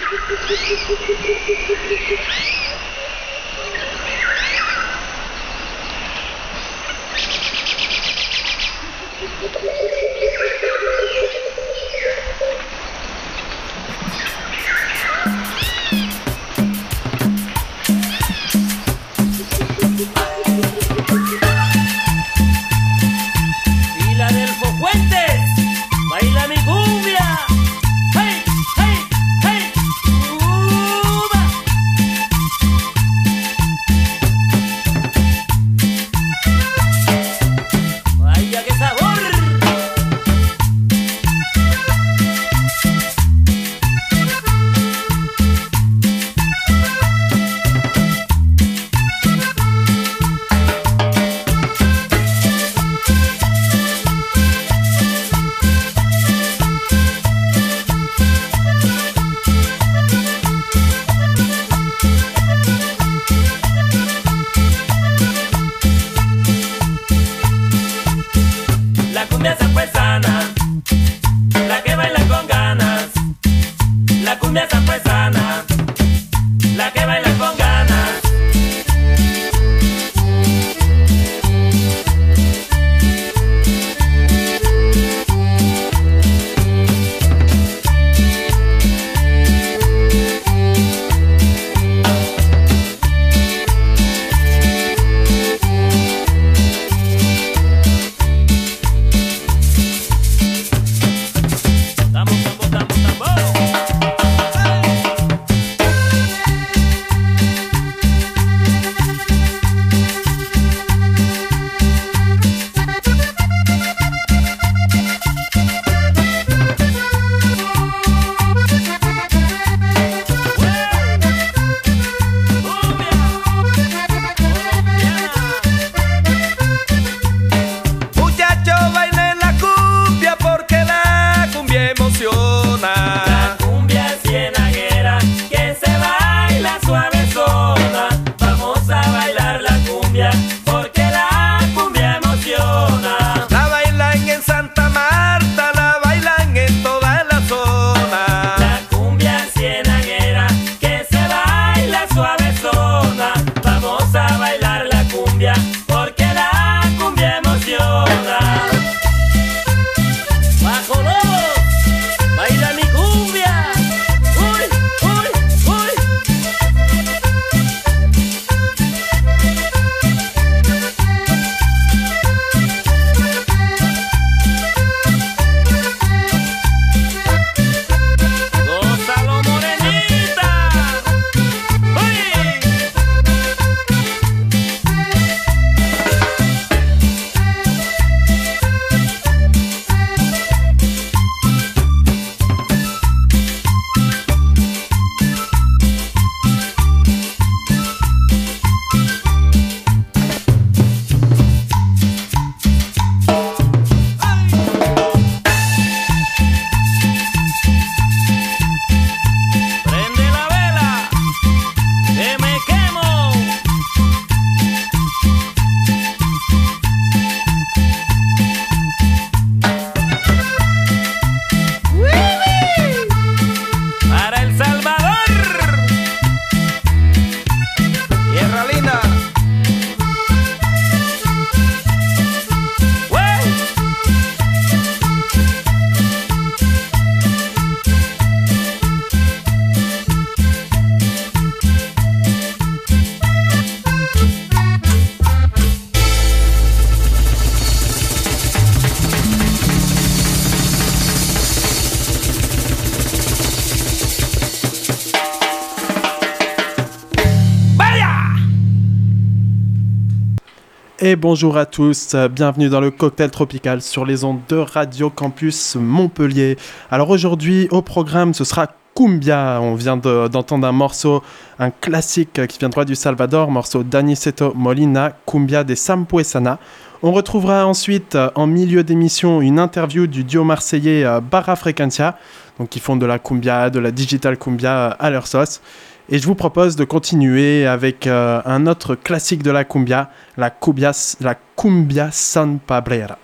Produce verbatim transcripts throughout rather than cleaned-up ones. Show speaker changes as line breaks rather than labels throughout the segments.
Et bonjour à tous, bienvenue dans le Cocktail Tropical sur les ondes de Radio Campus Montpellier. Alors aujourd'hui au programme ce sera Cumbia, on vient de, d'entendre un morceau, un classique qui vient droit du Salvador, morceau d'Aniceto Molina, Cumbia de Sampuesana. On retrouvera ensuite en milieu d'émission une interview du duo marseillais Barra Frequencia, donc qui font de la cumbia, de la digital cumbia à leur sauce. Et je vous propose de continuer avec euh, un autre classique de la cumbia, la cumbia, la cumbia San Pablera.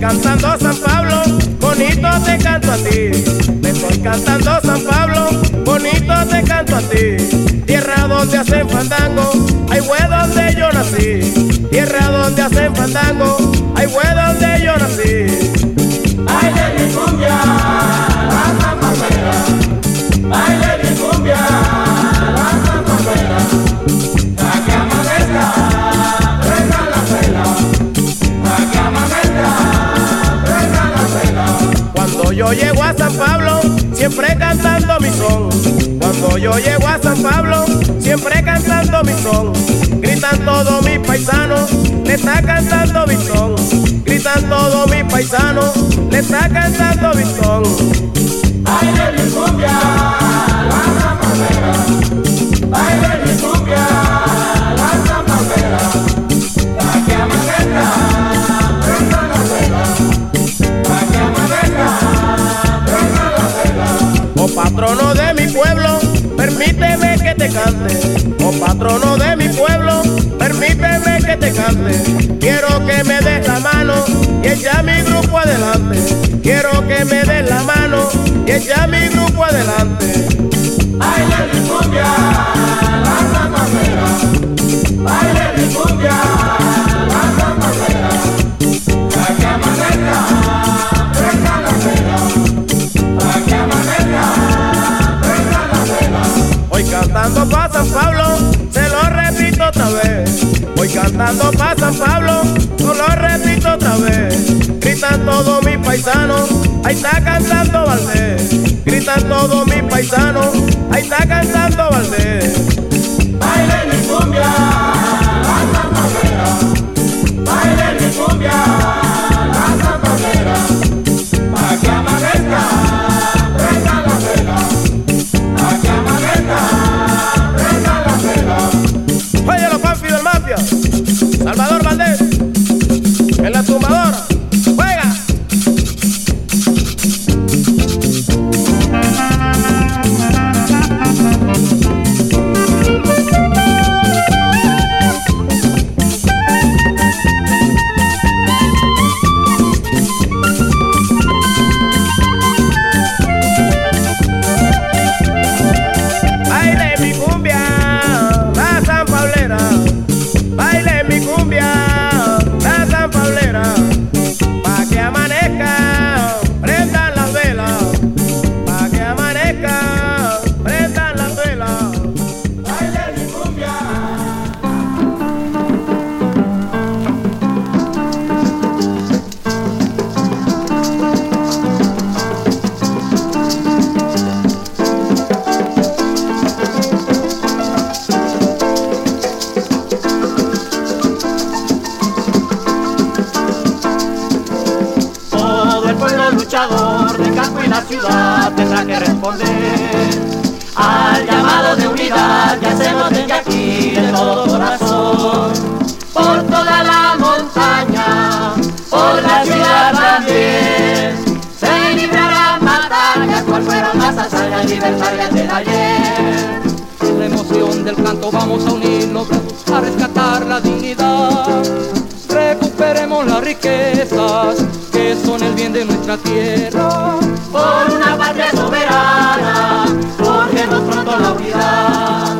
cantando San Pablo, bonito te canto a ti. Me estoy cantando San Pablo, bonito te canto a ti. Tierra donde hacen fandango, ahí fue donde yo nací. Tierra donde hacen fandango, ahí fue donde yo nací.
Baile mi cumbia, la zampapera. Baile mi cumbia, la zampapera. Pa' que amanezca, prenda la vela. Pa' que amanezca, prenda la vela.
Cuando yo llego a San Pablo, siempre cantando mi son. Cuando yo llego a San Pablo, siempre cantando mi son. Gritan todos mis paisanos, le está cantando mi son. Gritan todos mis paisanos, le está cantando mi son.
Baile mi cumbia, la zampapera. Baile mi cumbia, la zampapera. Pa' que amanezca, prenda la vela. Pa' que amanezca, prenda la vela.
Oh patrono de mi pueblo, permíteme que te cante. Oh patrono de mi pueblo, permíteme que te cante. Quiero que me des la mano y echa mi grupo adelante. Quiero que me des la mano y echa mi grupo adelante.
Baile mi cumbia, la zampapera. Baile mi cumbia, la zampapera. Pa' que amanezca, prenda la vela. Pa' que amanezca, prenda la vela.
Voy cantando pa' San Pablo, se lo repito otra vez. Voy cantando pa' San Pablo, se lo repito otra vez. Gritan todos mis paisanos, ahí está cantando Valdés. Gritan todos mis paisanos, ahí está cantando Valdés.
Baile mi cumbia, la zampapera. Baile mi cumbia, la zampapera. Pa' que amanezca, prenda la vela. Pa' que amanezca, prenda la vela.
Oye los Panfi del Mafia, Salvador Valdés, en la tumbadora, juega. Baile mi cumbia, la zampablera. Baile mi cumbia, la zampablera. Pa' que amanezca, prendan las velas. Pa' que amanezca, prendan las velas.
Baile mi cumbia.
Todo el pueblo luchador del campo y la ciudad tendrá que responder al llamado de unidad que hacemos desde aquí de todo corazón. Por toda la montaña, por la ciudad también, se librarán batallas cual fueron las hazañas libertarias del ayer.
En la emoción del canto vamos a unirnos a rescatar la dignidad. Recuperemos las riquezas que son el bien de nuestra tierra.
Por una patria soberana, forjemos pronto la unidad.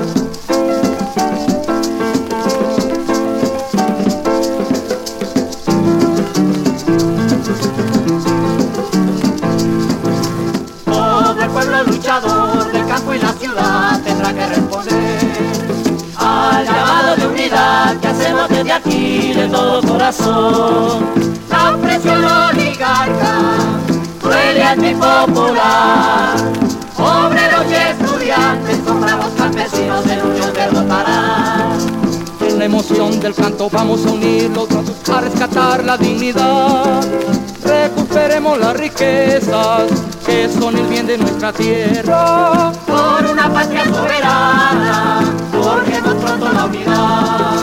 Todo el pueblo luchador del campo y la ciudad tendrá que responder al llamado de unidad que hacemos desde aquí de todo corazón. La opresión oligarca, cruel y antipopular, obreros y estudiantes, son bravos campesinos del Unión derrotarán.
En la emoción del canto vamos a unirnos a rescatar la dignidad. Recuperemos las riquezas que son el bien de nuestra tierra.
Por una patria soberana, forjemos pronto la unidad.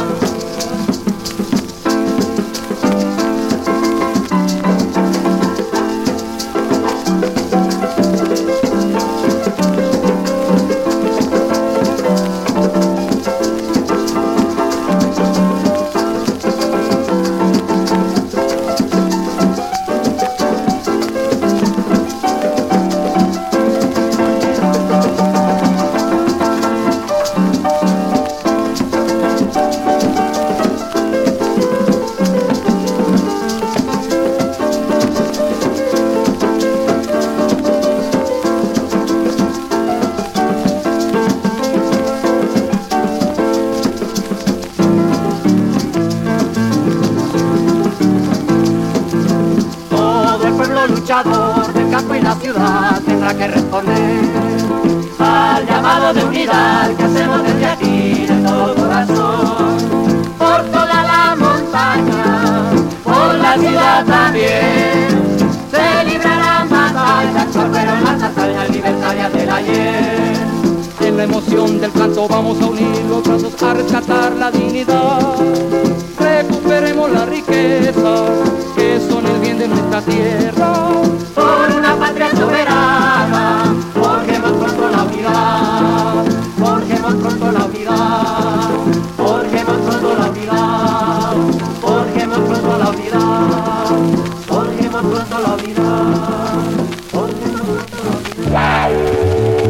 luchador del campo y la ciudad tendrá que responder al llamado de unidad que hacemos desde aquí de todo corazón. Por toda la montaña, por la ciudad también, se librarán batallas, pero las hazañas libertarias del ayer.
En la emoción del canto vamos a unir los brazos a rescatar la dignidad. Recuperemos la riqueza que son el bien de nuestra tierra.
Por una patria soberana, forjemos pronto la unidad. Forjemos pronto la unidad. Forjemos pronto la unidad. Forjemos pronto la unidad. Forjemos pronto la unidad. Forjemos pronto la unidad.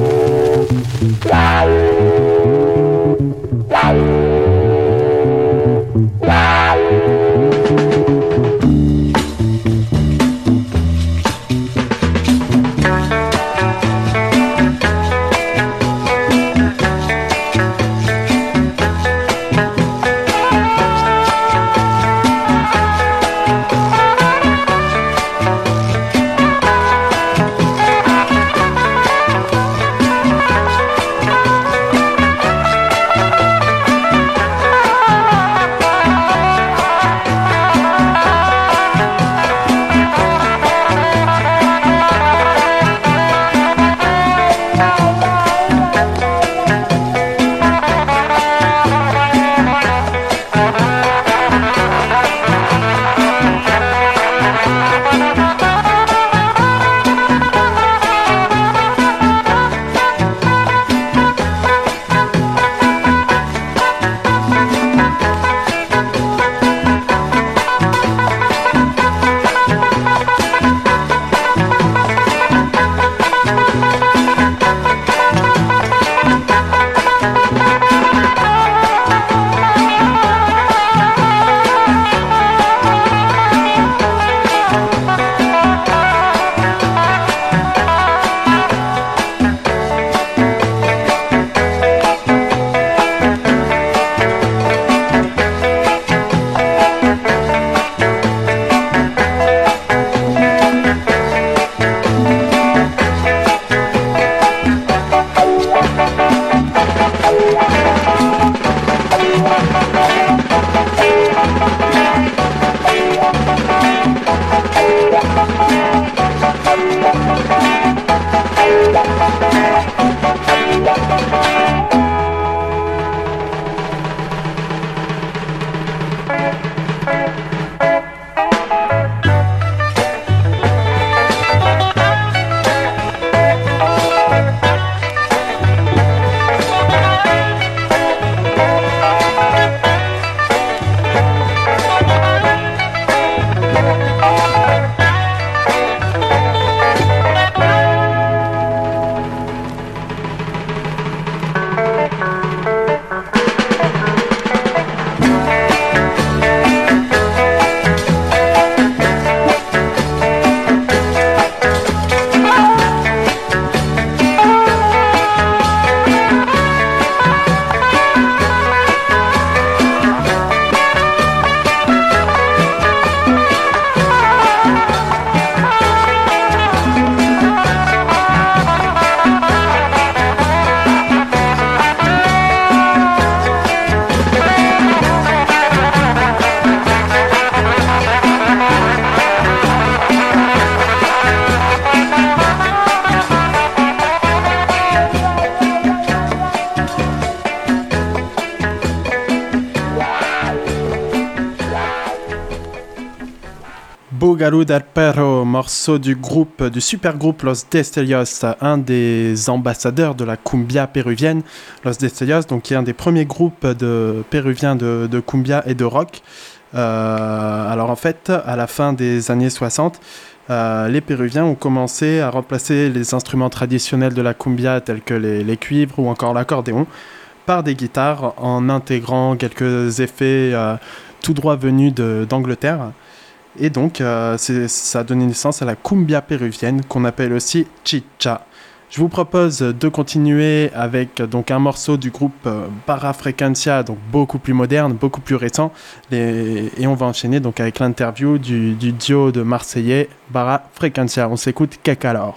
Bougalou del Perro, morceau du groupe, du super groupe Los Destellos, un des ambassadeurs de la cumbia péruvienne. Los Destellos, donc qui est un des premiers groupes de péruviens de, de cumbia et de rock. Euh, alors en fait, à la fin des années soixante, euh, les Péruviens ont commencé à remplacer les instruments traditionnels de la cumbia tels que les, les cuivres ou encore l'accordéon par des guitares en intégrant quelques effets euh, tout droit venus de, d'Angleterre. Et donc, euh, c'est, ça a donné naissance à la cumbia péruvienne, qu'on appelle aussi chicha. Je vous propose de continuer avec donc un morceau du groupe euh, Barra Frequencia, donc beaucoup plus moderne, beaucoup plus récent, les... et on va enchaîner donc avec l'interview du, du duo de Marseillais Barra Frequencia. On s'écoute Que Calor.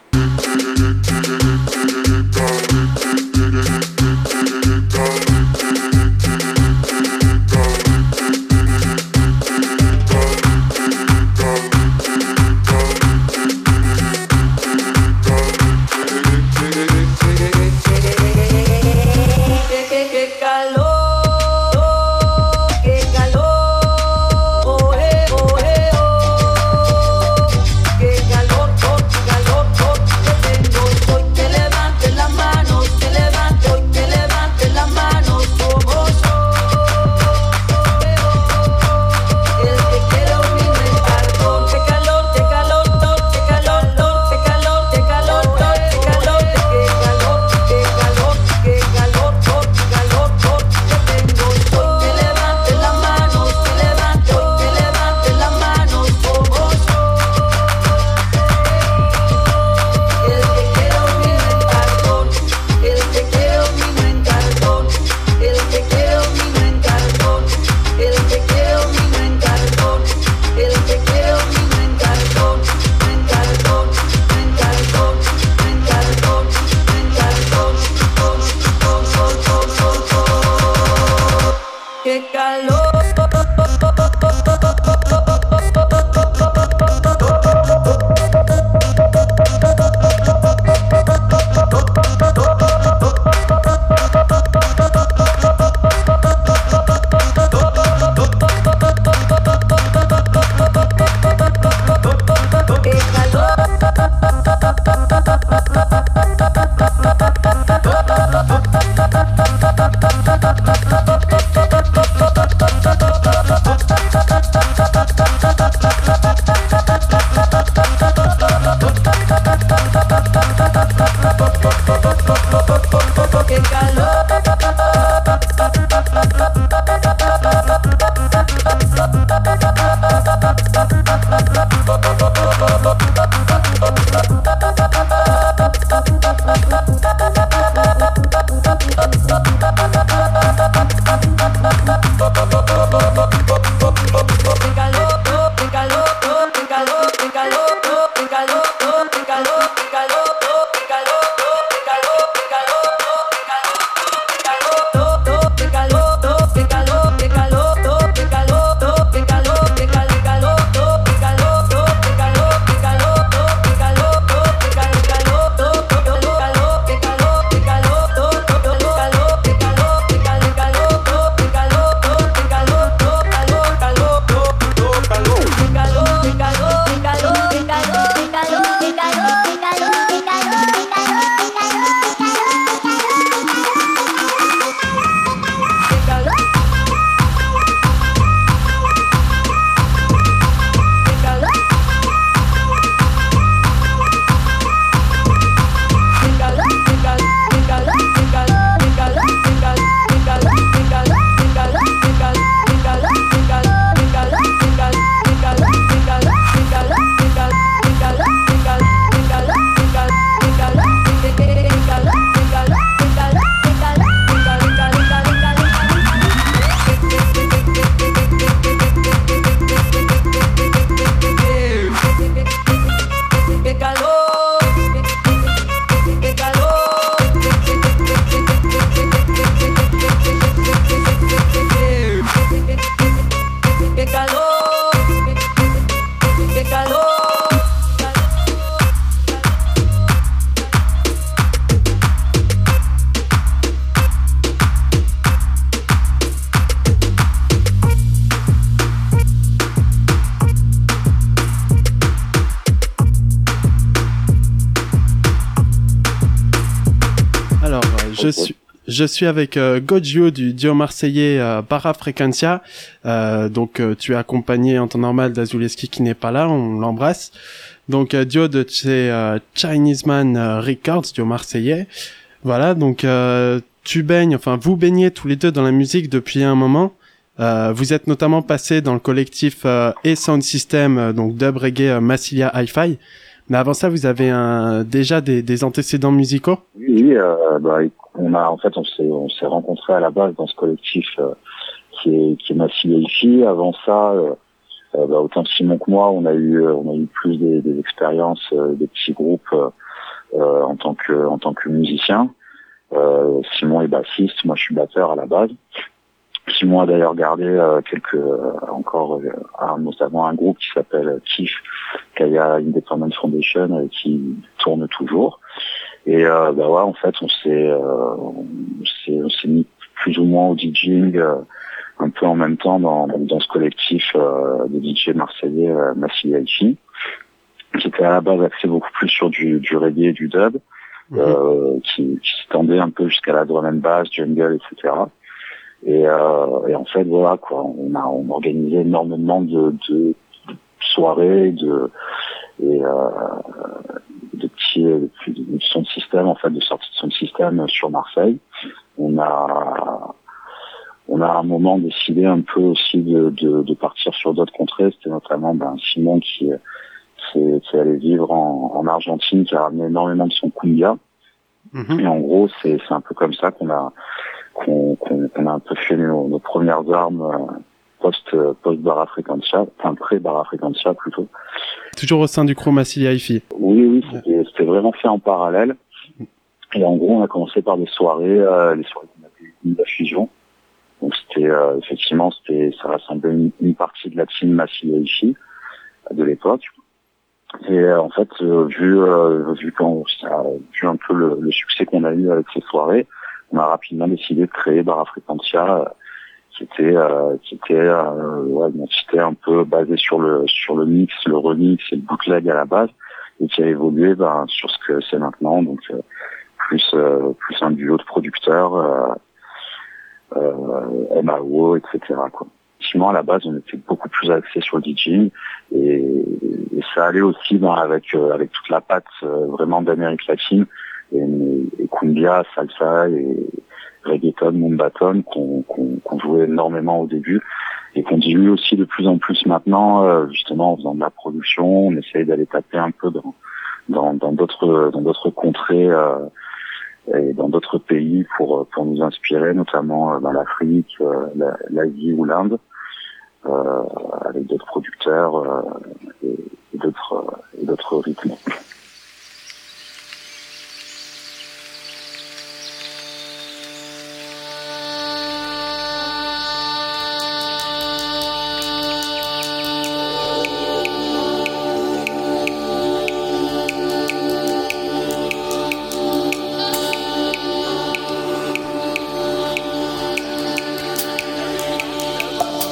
Je suis, je suis avec euh, Gojio du duo marseillais euh, Barra Frequencia. Euh, donc euh, tu es accompagné en temps normal d'Azuleski qui n'est pas là, on l'embrasse. Donc euh, duo de chez euh, Chinese Man euh, Records, duo marseillais. Voilà, donc euh, tu baignes, enfin vous baignez tous les deux dans la musique depuis un moment. Euh, vous êtes notamment passé dans le collectif euh, et Sound System, euh, donc dub reggae euh, Massilia Hi-Fi. Mais avant ça, vous avez un, déjà des, des antécédents musicaux?
Oui, euh, bah, on a en fait on s'est on s'est rencontrés à la base dans ce collectif euh, qui est qui est Massive Hi-Fi. Avant ça, euh, euh, bah, autant Simon que moi, on a eu on a eu plus des, des expériences, euh, des petits groupes euh, euh, en tant que en tant que musicien. Euh, Simon est bassiste, moi je suis batteur à la base. Simon a d'ailleurs gardé euh, quelques euh, encore euh, un, notamment un groupe qui s'appelle K I F, Kaya Independent Foundation, euh, qui tourne toujours. Et euh, bah ouais, en fait, on s'est euh, on s'est on s'est mis plus ou moins au DJing euh, un peu en même temps dans dans ce collectif euh, de D J marseillais euh, Massive Hi-Fi, qui était à la base axé beaucoup plus sur du du reggae et du dub, mmh. euh, qui, qui s'étendait un peu jusqu'à la drum and bass, jungle, et cetera. Et, euh, et en fait, voilà quoi, on a on organisait énormément de, de, de soirées, de et euh, de petits de, de son de système en fait, de sortie de son système sur Marseille. On a on a à un moment décidé un peu aussi de, de, de partir sur d'autres contrées. C'était notamment ben, Simon qui qui, qui allait vivre en, en Argentine, qui a ramené énormément de son cumbia. Mmh. Et en gros, c'est c'est un peu comme ça qu'on a qu'on qu'on, qu'on a un peu fait nos, nos premières armes euh, post post Barra Frequencia, enfin pré Barra Frequencia plutôt.
Toujours au sein du crew Massive Hi-Fi.
Oui, oui, c'était, c'était vraiment fait en parallèle. Et en gros, on a commencé par des soirées, euh, les soirées qu'on appelait Cumbia Fusion. Donc c'était euh, effectivement, c'était ça rassemblait une, une partie de la team Massive Hi-Fi euh, de l'époque. Et euh, en fait, euh, vu euh, vu quand ça, vu un peu le, le succès qu'on a eu avec ces soirées, on a rapidement décidé de créer Barra Frequencia, euh, qui était euh, qui était euh, ouais, une entité un peu basée sur le sur le mix, le remix et le bootleg à la base, et qui a évolué ben, sur ce que c'est maintenant, donc euh, plus euh, plus un duo de producteurs, euh, euh, M A O, et cetera quoi. Effectivement, à la base, on était beaucoup plus axé sur le DJing, et, et ça allait aussi ben, avec euh, avec toute la patte euh, vraiment d'Amérique latine, et, et cumbia, salsa et reggaeton, mumbaton qu'on, qu'on, qu'on jouait énormément au début et qu'on dilue aussi de plus en plus maintenant, euh, justement en faisant de la production. On essaye d'aller taper un peu dans dans, dans d'autres dans d'autres contrées euh, et dans d'autres pays pour pour nous inspirer, notamment dans l'Afrique, euh, la, l'Asie ou l'Inde, euh, avec d'autres producteurs euh, et, et d'autres et d'autres rythmes.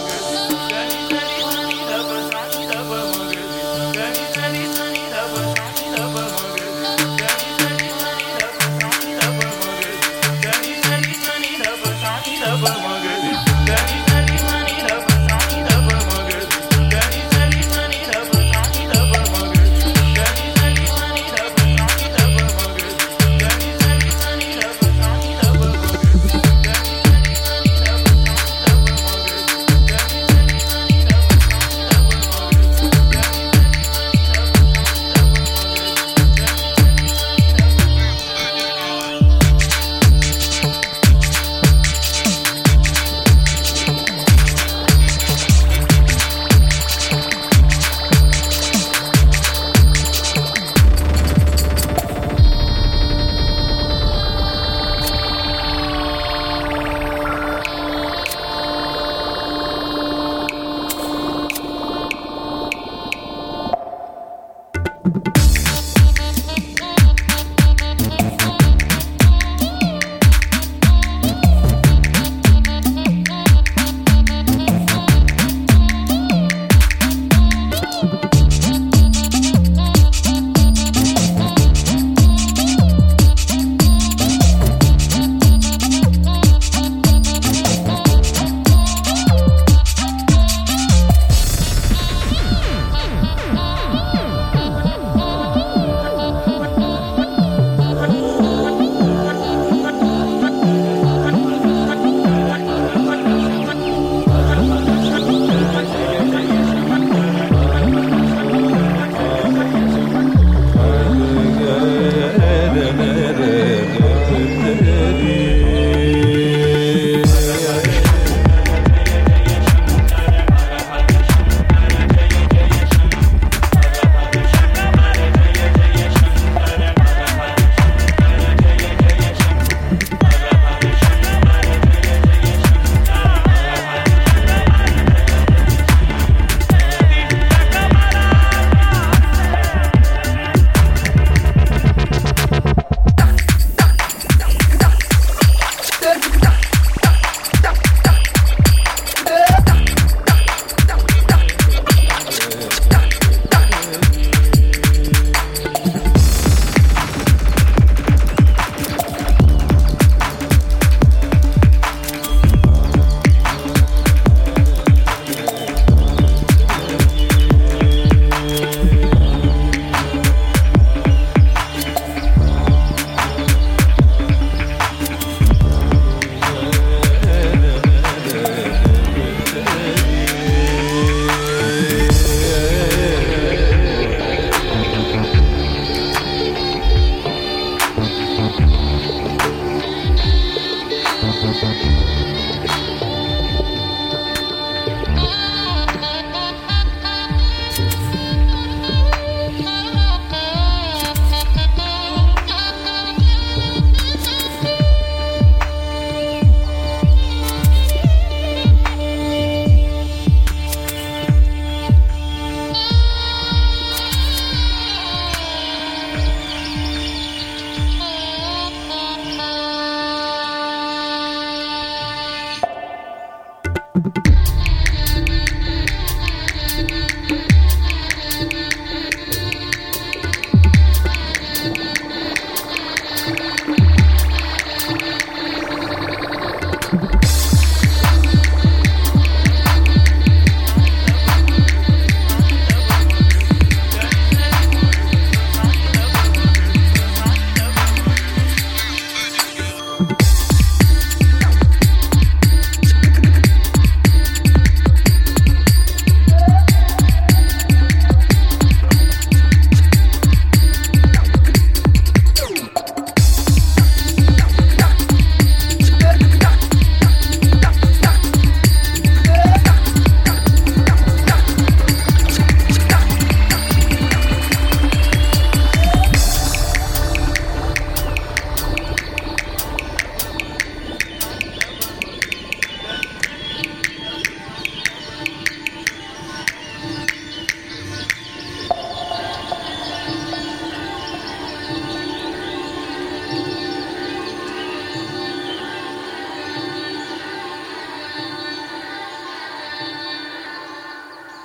Sunny, sunny, sunny, sunny, sunny, sunny, sunny, sunny, sunny, sunny, sunny, sunny,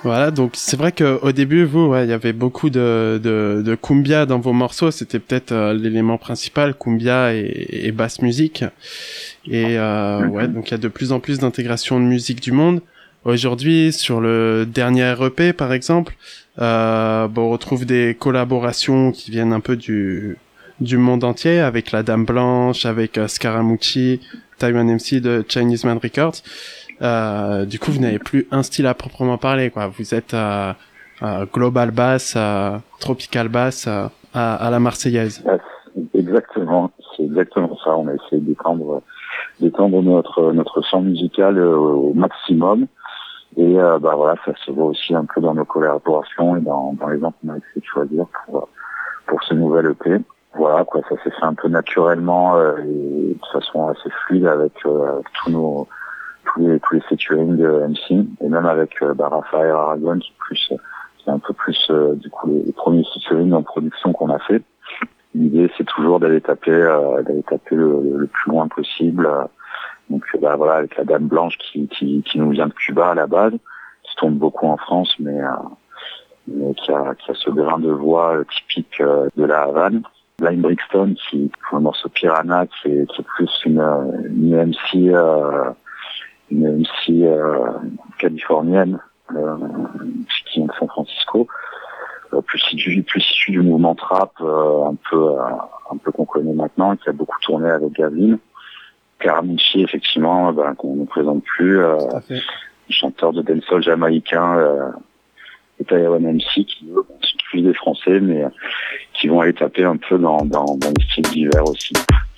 Voilà, donc c'est vrai qu'au début, vous, ouais, il y avait beaucoup de, de, de cumbia dans vos morceaux. C'était peut-être euh, l'élément principal, cumbia et, et basse musique. Et euh, mm-hmm. ouais, donc il y a de plus en plus d'intégration de musique du monde. Aujourd'hui, sur le dernier E P, par exemple, euh, bon, on retrouve des collaborations qui viennent un peu du du monde entier, avec la Dame Blanche, avec euh, Scaramucci, Taiwan M C de Chinese Man Records. Euh, du coup, vous n'avez plus un style à proprement parler, quoi. Vous êtes à, à global bass, à tropical bass, à, à la marseillaise.
Exactement, c'est exactement ça. On a essayé d'étendre, d'étendre notre notre champ musical au, au maximum. Et euh, bah voilà, ça se voit aussi un peu dans nos collaborations et dans, dans les gens qu'on a essayé de choisir pour pour ce nouvel E P. Voilà, quoi, ça s'est fait un peu naturellement euh, et de façon assez fluide avec euh, tous nos tous les tous les featuring de M C et même avec euh, bah, Raphaël Aragon qui est plus qui est un peu plus euh, du coup les, les premiers featuring en production qu'on a fait. L'idée c'est toujours d'aller taper euh, d'aller taper le, le plus loin possible. Donc bah voilà, avec la Dame Blanche qui qui qui nous vient de Cuba à la base, qui tombe beaucoup en France mais euh, mais qui a qui a ce grain de voix typique euh, de la Havane. Blind Brixton qui pour un morceau Piranha qui est qui est plus une une M C euh, une M C euh, californienne euh, qui vient de San Francisco, euh, plus issu plus issu du mouvement trap euh, un peu euh, un peu qu'on connaît maintenant et qui a beaucoup tourné avec Gavin. Scaramucci effectivement ben, qu'on ne présente plus, euh, chanteur de dancehall jamaïcain euh, et Taiwan M C qui eux sont plus des Français mais euh, qui vont aller taper un peu dans dans, dans les styles divers aussi.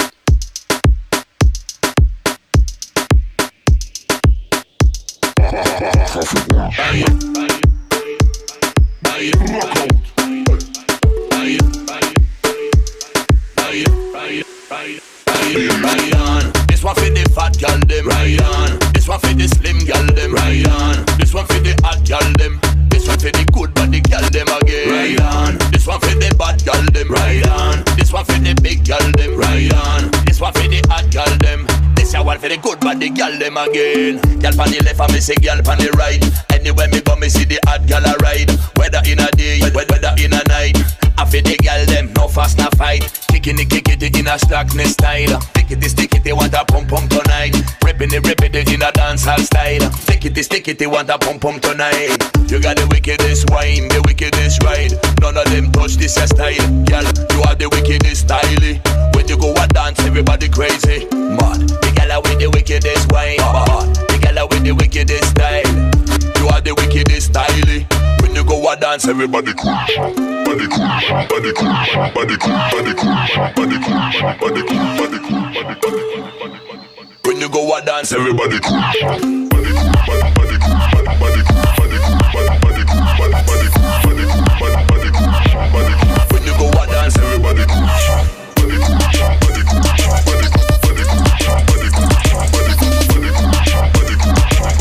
This one for the fat gal dem, right on. This one for the slim gal dem, right on. This one for the hot gal dem. This one for the good body gal dem again, right on. This one for the bad gal dem, right on. This one for the big gal dem, right on. This one for the hot gal dem. This a one for the good body gal dem again. Gal pan the left and me say gal pan the right. Anywhere me go me see the hot gal a ride. Whether in a day, whether in a night. I feel the gal dem, no fast no fight. Kicking it, kicking it in a slackness style. Stick it, stick it, they want a pump pump tonight. Ripping it, ripping it in a dancehall style. Stick it, stick it, they want a pump pump tonight. You got the wickedest wine, the wickedest ride. None of them touch this your style, girl. You are the wickedest style. When you go and dance, everybody crazy. Mad, the gal with the wickedest wine. Mad, the gal with the wickedest style. You are the wickedest style. When you go and dance, everybody crazy. Body cool, body cool, body cool, body cool, body cool, body cool, body cool, body cool. When you go and dance, everybody cool. Body cool, body cool, body cool, body cool, body cool, body cool, body cool, body cool, body cool, body cool. When you go and dance, everybody cool. Body cool, body cool, body cool, body cool, body cool, body cool, body cool, body cool, body cool,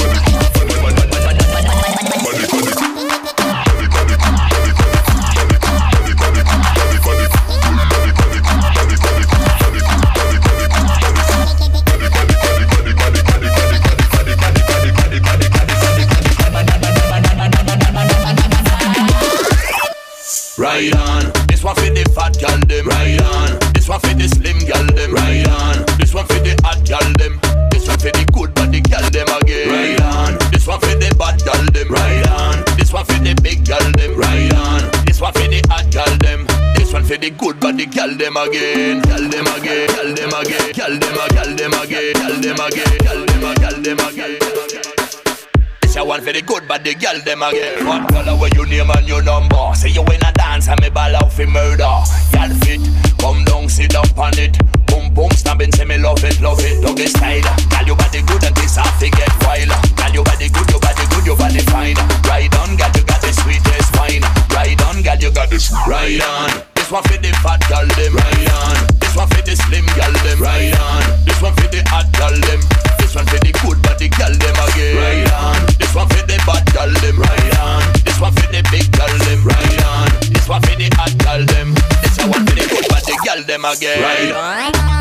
body cool, body cool. Right on. This one for the fat gal dem, right on. This one for the slim gal dem, right on. This one for the hot gal dem. This one for the good body gal dem again, right on. This one for the bad gal dem, right on. This one for the big gal dem, right on. This one for the hot gal dem. This one for the good body gal dem again, gal dem again, gal dem again, gal dem again, gal dem again, gal dem again, gal dem again, gal dem again. I want for the good, but the girl them again. What color where you name and your number? Say you in a dance and me ball out for murder. Y'all fit, come down, sit down on it. Boom boom, stabbing, say me love it, love it, doggy style. Girl you body good and this half to get wild. Girl you body good, you body good, you body fine. Ride on, girl you got the sweetest wine. Ride on, girl you got this. Ride on. This one for the fat girl them, ride on. This one for the slim girl them, ride on. This one for the hot girl them. This one for the good body girl them again, ride on. This one for the bad girl them, ride on. This one for the big girl them, ride on. This one for the hot girl them. This one for the good body girl them again, ride on.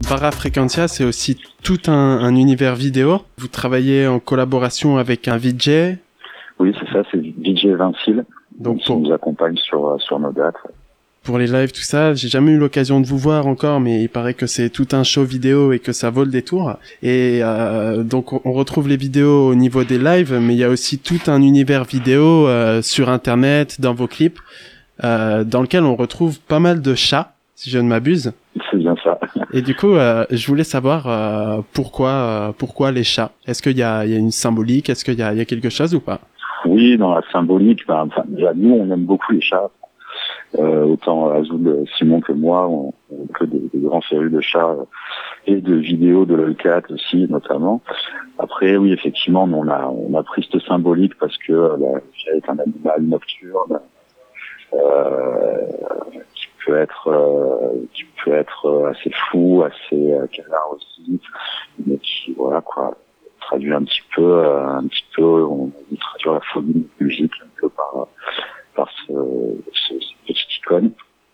Barra Frequencia, c'est aussi tout un, un univers vidéo. Vous travaillez en collaboration avec un V J.
Oui, c'est ça, c'est V J Vincile. Donc, qui pour... nous accompagne sur, sur nos dates.
Pour les lives, tout ça, j'ai jamais eu l'occasion de vous voir encore, mais il paraît que c'est tout un show vidéo et que ça vaut le détour. Et euh, donc on retrouve les vidéos au niveau des lives, mais il y a aussi tout un univers vidéo euh, sur Internet, dans vos clips, euh, dans lequel on retrouve pas mal de chats, si je ne m'abuse.
C'est bien ça.
Et du coup, euh, je voulais savoir euh, pourquoi, euh, pourquoi les chats. Est-ce qu'il y a, il y a une symbolique? Est-ce qu'il y a, il y a quelque chose ou pas?
Oui, dans la symbolique, ben, enfin, déjà, nous on aime beaucoup les chats. Euh, autant Azul, Simon que moi, on, on que des, des grands férus de chats euh, et de vidéos de LOLcat aussi notamment. Après, oui, effectivement, on a on a pris cette symbolique parce que euh, le chat est un animal nocturne euh, qui peut être euh, qui peut être assez fou, assez euh, canard aussi, mais qui voilà quoi traduit un petit peu euh, un petit peu on traduit la folie de musique un peu par par ce, ce, ce petit icône.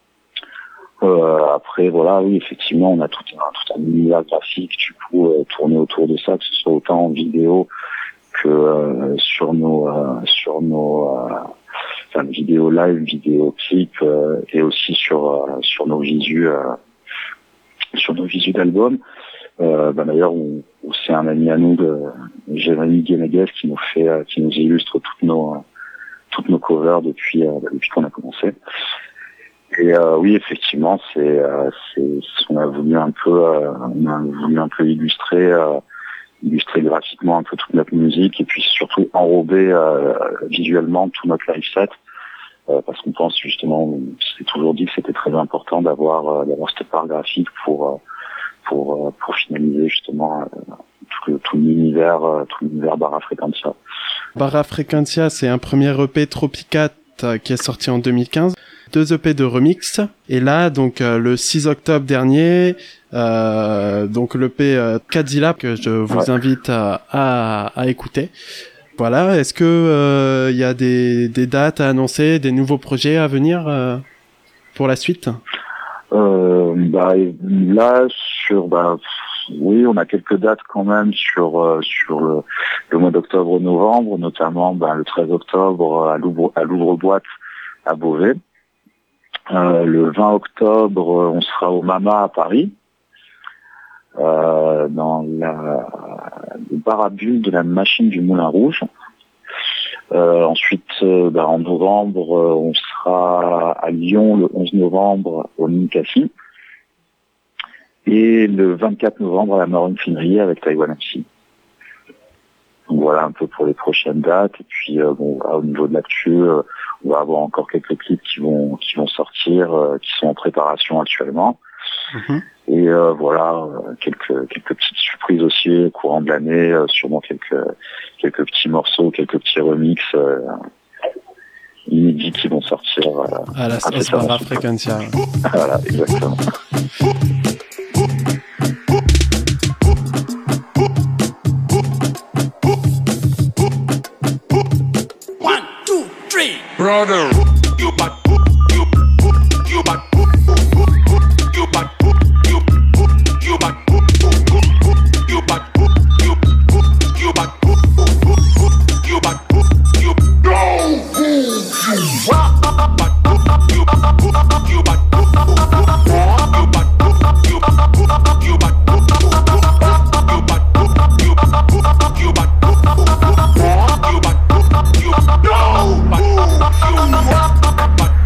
Euh, après, voilà, oui, effectivement, on a tout un, tout un univers graphique, du coup, euh, tourné autour de ça, que ce soit autant en vidéo que euh, sur nos, euh, sur nos, euh, enfin, vidéos live, vidéo clips, euh, et aussi sur, euh, sur nos visus, euh, sur nos visus d'album. Euh, bah, d'ailleurs, on, c'est un ami à nous, de Jérémy Guénéguez, qui nous fait, euh, qui nous illustre toutes nos, euh, toutes nos covers depuis, euh, depuis qu'on a commencé. Et euh, oui, effectivement, c'est, euh, c'est, on a voulu un peu, euh, on a voulu un peu illustrer, euh, illustrer graphiquement un peu toute notre musique et puis surtout enrober euh, visuellement tout notre live set, euh, parce qu'on pense justement, on s'est toujours dit que c'était très important d'avoir, euh, d'avoir cette part graphique pour, euh, pour, euh, pour finaliser justement euh, tout, le, tout l'univers, euh, tout l'univers Barra Frequencia.
Barra Frequencia, c'est un premier E P Tropicat euh, qui est sorti en deux mille quinze. Deux E P de remix. Et là, donc euh, le six octobre dernier, euh, donc l'E P euh, Kadzilla que je vous ouais. invite à, à, à écouter. Voilà. Est-ce que il euh, y a des, des dates à annoncer, des nouveaux projets à venir euh, pour la suite?
euh, bah, Là, sur bah, oui, on a quelques dates quand même sur euh, sur le, le mois d'octobre-novembre, notamment bah, le treize octobre à Louvre, à Louvre-Boîte à Beauvais. Euh, le vingt octobre, on sera au Mama à Paris, euh, dans la, le bar à bulles de la machine du Moulin Rouge. Euh, ensuite, euh, bah, en novembre, on sera à Lyon le onze novembre au Ninkasi. Et le vingt-quatre novembre à la Marine Finerie avec Taïwan M C. Donc voilà un peu pour les prochaines dates. Et puis euh, bon, voilà, au niveau de l'actu, euh, on va avoir encore quelques clips qui vont qui vont sortir, euh, qui sont en préparation actuellement. Mm-hmm. Et euh, voilà, euh, quelques quelques petites surprises aussi au courant de l'année, euh, sûrement quelques quelques petits morceaux, quelques petits remixes euh, inédits qui vont sortir. Euh,
à la sauce Barra Frequencia.
Voilà, exactement.
Brother, you bad, you, you bad, you bad, you, you bad, you bad, you, you bad, you bad, you, no, you bad, you, you bad, you, you bad. But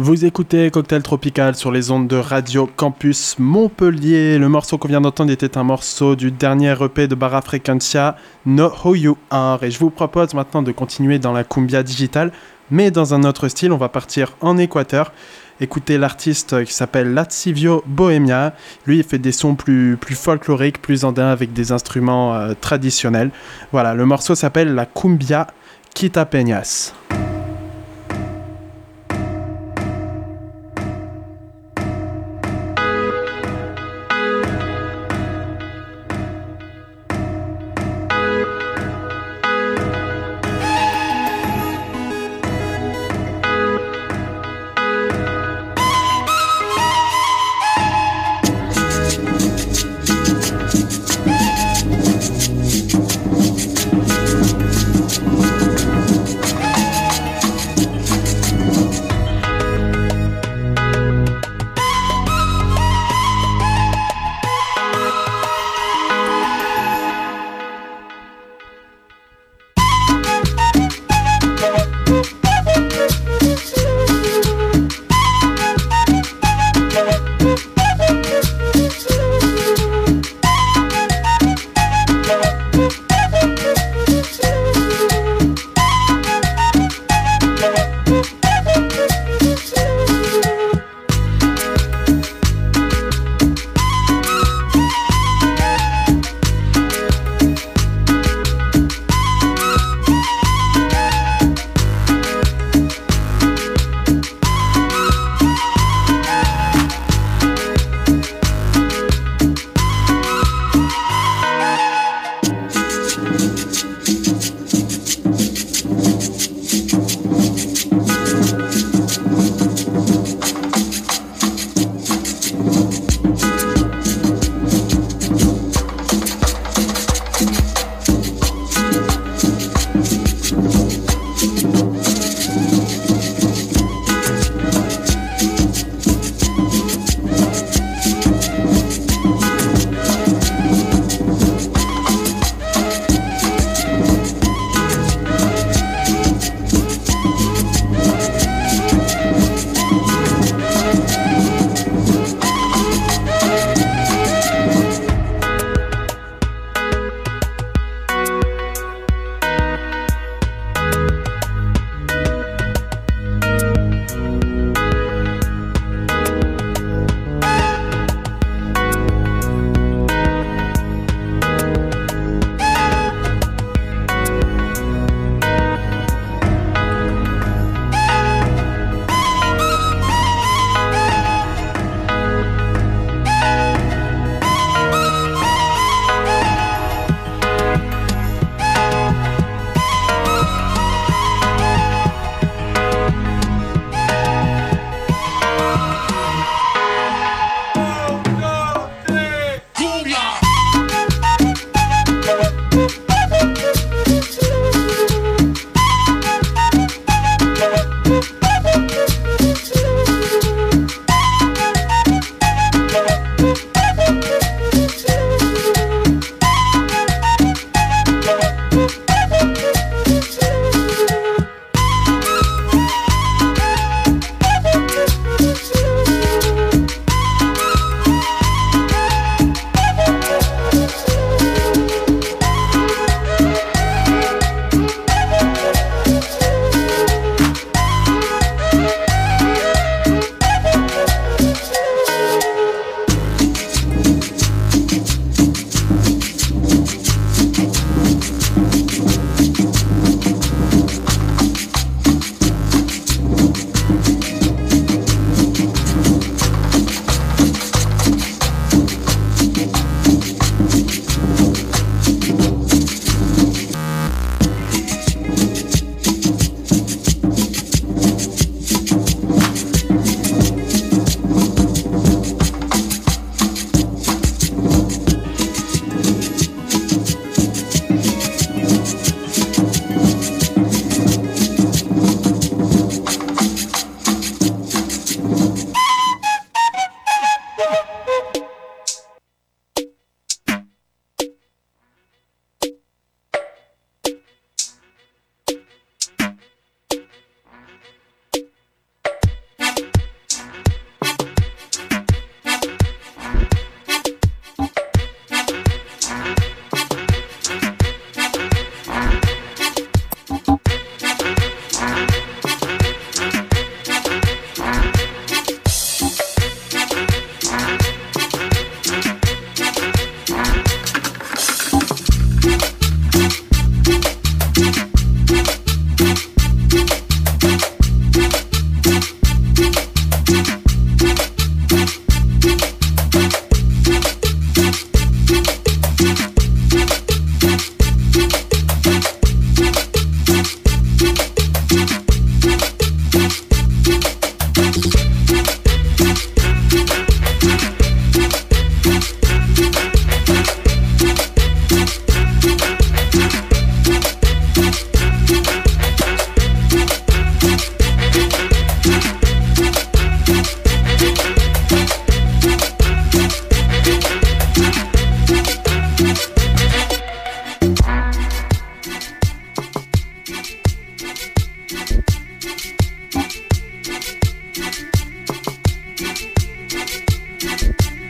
Vous écoutez Cocktail Tropical sur les ondes de Radio Campus Montpellier. Le morceau qu'on vient d'entendre était un morceau du dernier E P de Barra Frequencia, Know Who You Are. Et je vous propose maintenant de continuer dans la cumbia digitale, mais dans un autre style. On va partir en Équateur. Écoutez l'artiste qui s'appelle Latsivio Bohemia. Lui, il fait des sons plus, plus folkloriques, plus andins avec des instruments euh, traditionnels. Voilà, le morceau s'appelle La Cumbia Quitapeñas.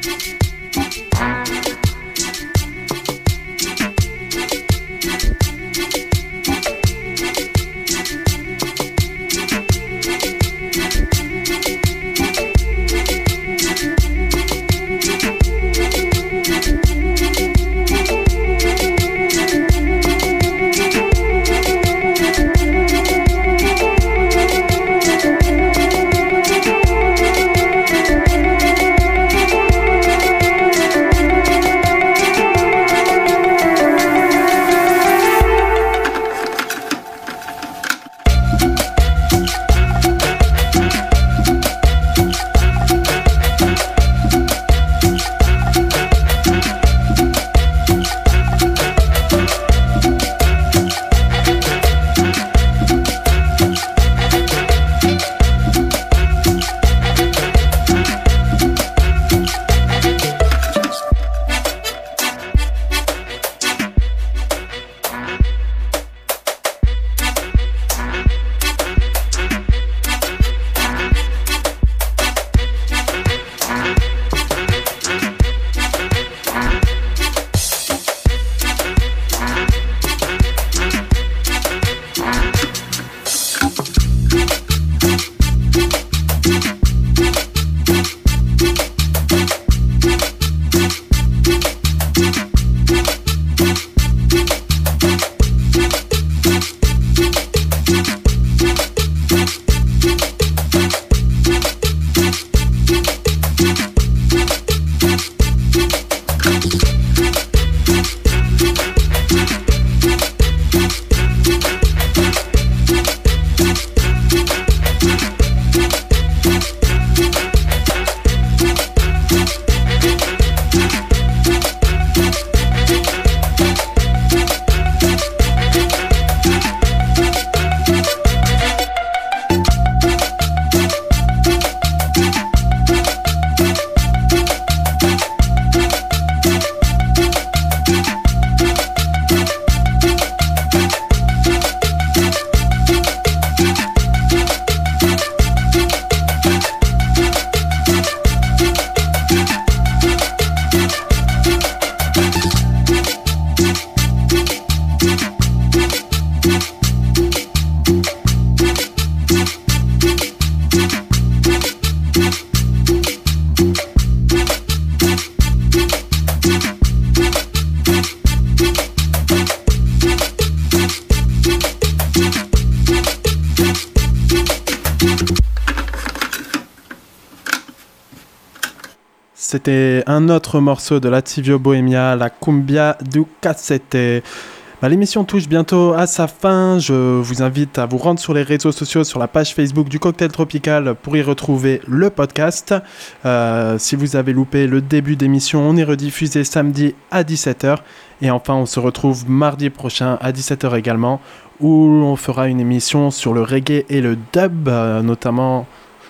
C'était un autre morceau de Lativio Bohemia, la Cumbia du Cassette. Bah, l'émission touche bientôt à sa fin. Je vous invite à vous rendre sur les réseaux sociaux, sur la page Facebook du Cocktail Tropical pour y retrouver le podcast. Euh, si vous avez loupé le début d'émission, on est rediffusé samedi à dix-sept heures. Et enfin, on se retrouve mardi prochain à dix-sept heures également, où on fera une émission sur le reggae et le dub, euh, notamment...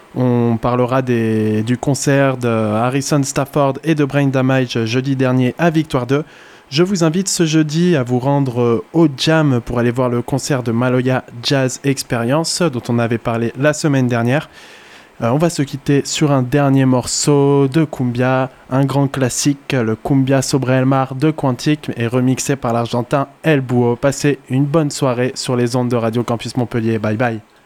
On parlera des, du concert de Harrison Stafford et de Brain Damage jeudi dernier à Victoire deux. Je vous invite ce jeudi à vous rendre au Jam pour aller voir le concert de Maloya Jazz Experience dont on avait parlé la semaine dernière. Euh, on va se quitter sur un dernier morceau de Cumbia, un grand classique, le Cumbia Sobre el Mar de Quantique et remixé par l'Argentin El Búho. Passez une bonne soirée sur les ondes de Radio Campus Montpellier. Bye bye.